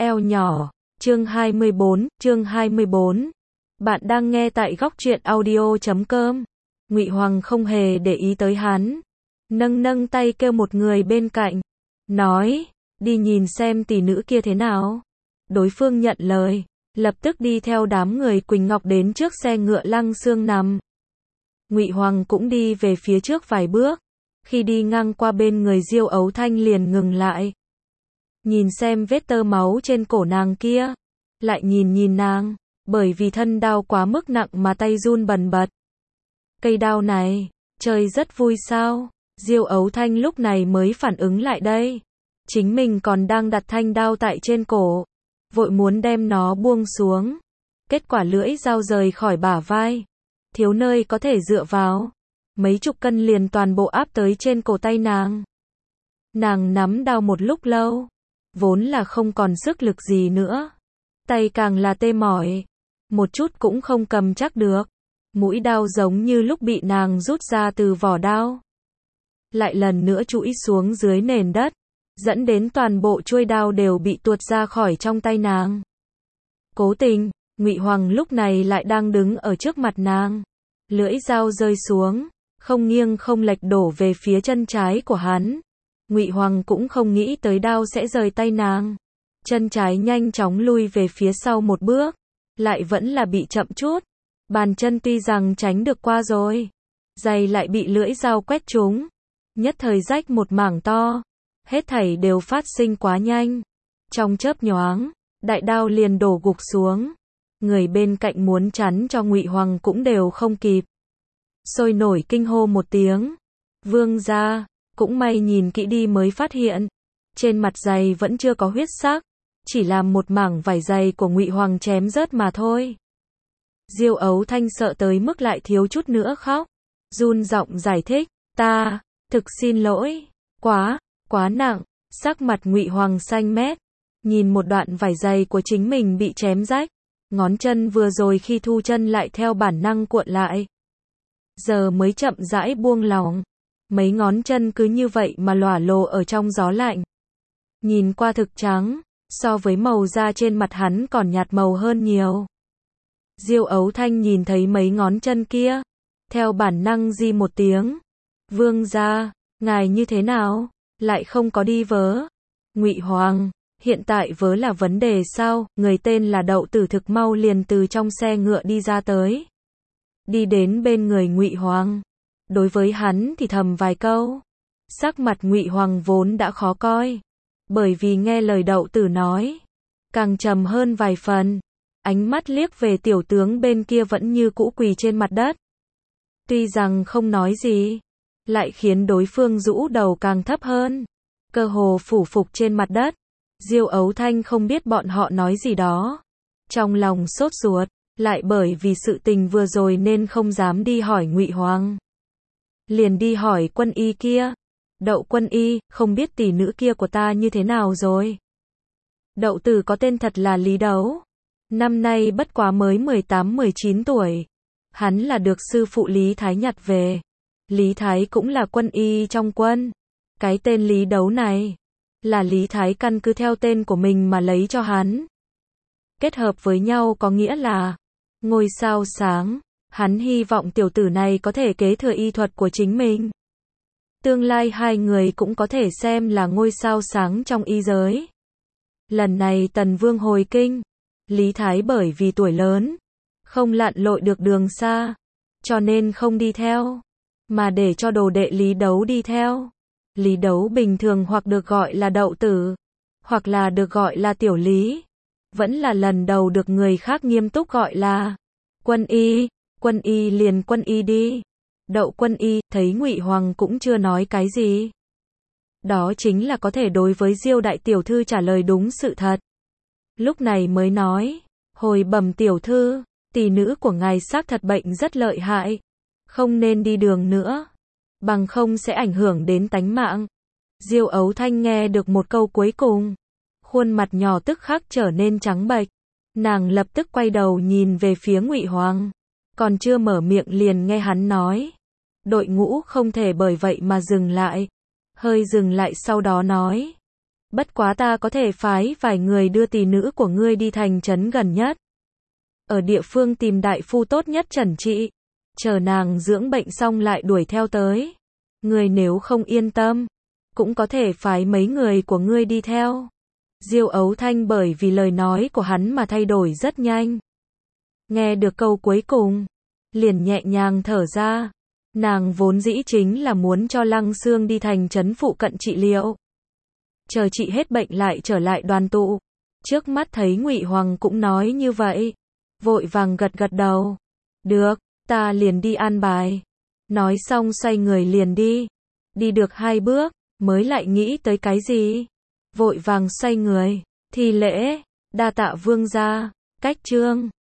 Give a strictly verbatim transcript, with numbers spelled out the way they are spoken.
eo nhỏ. Chương hai mươi bốn, chương hai mươi bốn. Bạn đang nghe tại góc truyện audio chấm com. Ngụy Hoàng không hề để ý tới hắn, nâng nâng tay kêu một người bên cạnh, nói, đi nhìn xem tỷ nữ kia thế nào. Đối phương nhận lời, lập tức đi theo đám người Quỳnh Ngọc đến trước xe ngựa Lăng Xương nằm. Ngụy Hoàng cũng đi về phía trước vài bước, khi đi ngang qua bên người Diêu Ấu Thanh liền ngừng lại. Nhìn xem vết tơ máu trên cổ nàng kia, lại nhìn nhìn nàng, bởi vì thân đao quá mức nặng mà tay run bần bật. Cây đao này, chơi rất vui sao? Diêu Ấu Thanh lúc này mới phản ứng lại đây. Chính mình còn đang đặt thanh đao tại trên cổ, vội muốn đem nó buông xuống. Kết quả lưỡi dao rời khỏi bả vai, thiếu nơi có thể dựa vào. Mấy chục cân liền toàn bộ áp tới trên cổ tay nàng. Nàng nắm đao một lúc lâu, vốn là không còn sức lực gì nữa. Tay càng là tê mỏi, một chút cũng không cầm chắc được. Mũi đao giống như lúc bị nàng rút ra từ vỏ đao, lại lần nữa trũi xuống dưới nền đất, dẫn đến toàn bộ chuôi đao đều bị tuột ra khỏi trong tay nàng. Cố tình, Ngụy Hoàng lúc này lại đang đứng ở trước mặt nàng. Lưỡi dao rơi xuống, không nghiêng không lệch đổ về phía chân trái của hắn. Ngụy Hoàng cũng không nghĩ tới đao sẽ rời tay nàng. Chân trái nhanh chóng lui về phía sau một bước, lại vẫn là bị chậm chút. Bàn chân tuy rằng tránh được qua rồi, giày lại bị lưỡi dao quét trúng, nhất thời rách một mảng to. Hết thảy đều phát sinh quá nhanh. Trong chớp nhoáng, đại đao liền đổ gục xuống. Người bên cạnh muốn chắn cho Ngụy Hoàng cũng đều không kịp. Sôi nổi kinh hô một tiếng. Vương gia, cũng may nhìn kỹ đi mới phát hiện, trên mặt giày vẫn chưa có huyết sắc, chỉ là một mảng vải giày của Ngụy Hoàng chém rớt mà thôi. Diêu Ấu Thanh sợ tới mức lại thiếu chút nữa khóc, run giọng giải thích, ta, thực xin lỗi, quá, quá nặng. Sắc mặt Ngụy Hoàng xanh mét, nhìn một đoạn vải giày của chính mình bị chém rách, ngón chân vừa rồi khi thu chân lại theo bản năng cuộn lại. Giờ mới chậm rãi buông lỏng, mấy ngón chân cứ như vậy mà lỏa lồ ở trong gió lạnh. Nhìn qua thực trắng, so với màu da trên mặt hắn còn nhạt màu hơn nhiều. Diêu Ấu Thanh nhìn thấy mấy ngón chân kia, theo bản năng di một tiếng. Vương gia, ngài như thế nào, lại không có đi vớ? Ngụy Hoàng, hiện tại vớ là vấn đề sao? Người tên là Đậu Tử thực mau liền từ trong xe ngựa đi ra tới. Đi đến bên người Ngụy Hoàng, đối với hắn thì thầm vài câu. Sắc mặt Ngụy Hoàng vốn đã khó coi, bởi vì nghe lời Đậu Tử nói, càng trầm hơn vài phần. Ánh mắt liếc về tiểu tướng bên kia vẫn như cũ quỳ trên mặt đất. Tuy rằng không nói gì, lại khiến đối phương rũ đầu càng thấp hơn, cơ hồ phủ phục trên mặt đất. Diêu Ấu Thanh không biết bọn họ nói gì đó, trong lòng sốt ruột, lại bởi vì sự tình vừa rồi nên không dám đi hỏi Ngụy Hoàng. Liền đi hỏi Quân Y kia. Đậu Quân Y, không biết tỷ nữ kia của ta như thế nào rồi? Đậu Tử có tên thật là Lý Đấu. Năm nay bất quá mới mười tám mười chín tuổi. Hắn là được sư phụ Lý Thái nhặt về. Lý Thái cũng là quân y trong quân. Cái tên Lý Đấu này, là Lý Thái căn cứ theo tên của mình mà lấy cho hắn. Kết hợp với nhau có nghĩa là ngôi sao sáng. Hắn hy vọng tiểu tử này có thể kế thừa y thuật của chính mình. Tương lai hai người cũng có thể xem là ngôi sao sáng trong y giới. Lần này Tần Vương hồi kinh, Lý Thái bởi vì tuổi lớn, không lặn lội được đường xa, cho nên không đi theo, mà để cho đồ đệ Lý Đấu đi theo. Lý Đấu bình thường hoặc được gọi là Đậu Tử, hoặc là được gọi là Tiểu Lý. Vẫn là lần đầu được người khác nghiêm túc gọi là Quân Y. Quân Y liền Quân Y đi. Đậu Quân Y, thấy Ngụy Hoàng cũng chưa nói cái gì. Đó chính là có thể đối với Diêu đại tiểu thư trả lời đúng sự thật. Lúc này mới nói, hồi bẩm tiểu thư, tỷ nữ của ngài xác thật bệnh rất lợi hại, không nên đi đường nữa, bằng không sẽ ảnh hưởng đến tánh mạng. Diêu Ấu Thanh nghe được một câu cuối cùng, khuôn mặt nhỏ tức khắc trở nên trắng bệch. Nàng lập tức quay đầu nhìn về phía Ngụy Hoàng, còn chưa mở miệng liền nghe hắn nói, đội ngũ không thể bởi vậy mà dừng lại. Hơi dừng lại sau đó nói, Bất quá ta có thể phái vài người đưa tỷ nữ của ngươi đi thành trấn gần nhất. Ở địa phương tìm đại phu tốt nhất trần trị. Chờ nàng dưỡng bệnh xong lại đuổi theo tới. Ngươi nếu không yên tâm, cũng có thể phái mấy người của ngươi đi theo. Diêu Ấu Thanh bởi vì lời nói của hắn mà thay đổi rất nhanh. Nghe được câu cuối cùng, liền nhẹ nhàng thở ra. Nàng vốn dĩ chính là muốn cho Lăng Xương đi thành trấn phụ cận trị liệu. Chờ trị hết bệnh lại trở lại đoàn tụ. Trước mắt thấy Ngụy Hoàng cũng nói như vậy, vội vàng gật gật đầu. Được, ta liền đi an bài. Nói xong xoay người liền đi. Đi được hai bước, mới lại nghĩ tới cái gì. Vội vàng xoay người, thi lễ, đa tạ vương gia, cách trương.